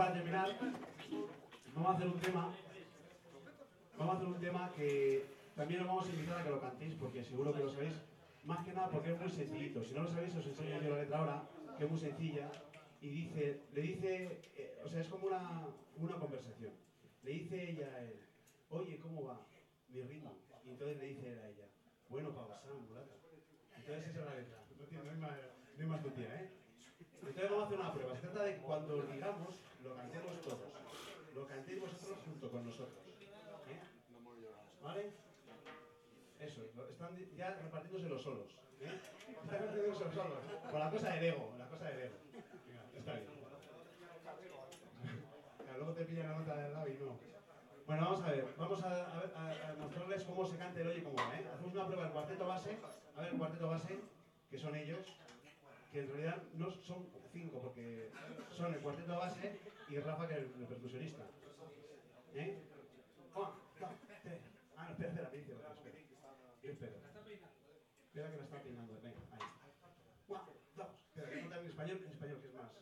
para terminar, vamos a hacer un tema que también os vamos a invitar a que lo cantéis, porque seguro que lo sabéis, más que nada porque es muy sencillito. Si no lo sabéis, os enseño yo la letra ahora, que es muy sencilla, y le dice, o sea, es como una conversación. Le dice ella a él, oye, ¿cómo va mi ritmo? Y entonces le dice él a ella, bueno, para pasar, mulata. Entonces esa es la letra, no hay más tontería, ¿eh? Entonces vamos a hacer una prueba. Se trata de que cuando lo digamos, lo cantemos todos. Lo cantéis vosotros junto con nosotros. ¿Eh? ¿Vale? Eso, están ya repartiéndose los solos. ¿Eh? Están repartiéndose los solos. Con la cosa del ego, Venga, está bien. Claro, luego te pillan la nota del lado y no. Bueno, vamos a ver. Vamos a mostrarles cómo se canta el oye cómo va, ¿eh? Hacemos una prueba del cuarteto base. A ver, el cuarteto base, que son ellos, que en realidad no son 5, porque son el cuarteto base y Rafa, que es el percusionista. ¿Eh? 1, 2, 3. Ah, no, espera, dice lo que espera. Yo espero. Espera que la está peinando. Venga, ahí. 1, 2. Espera, que no en español, que es más.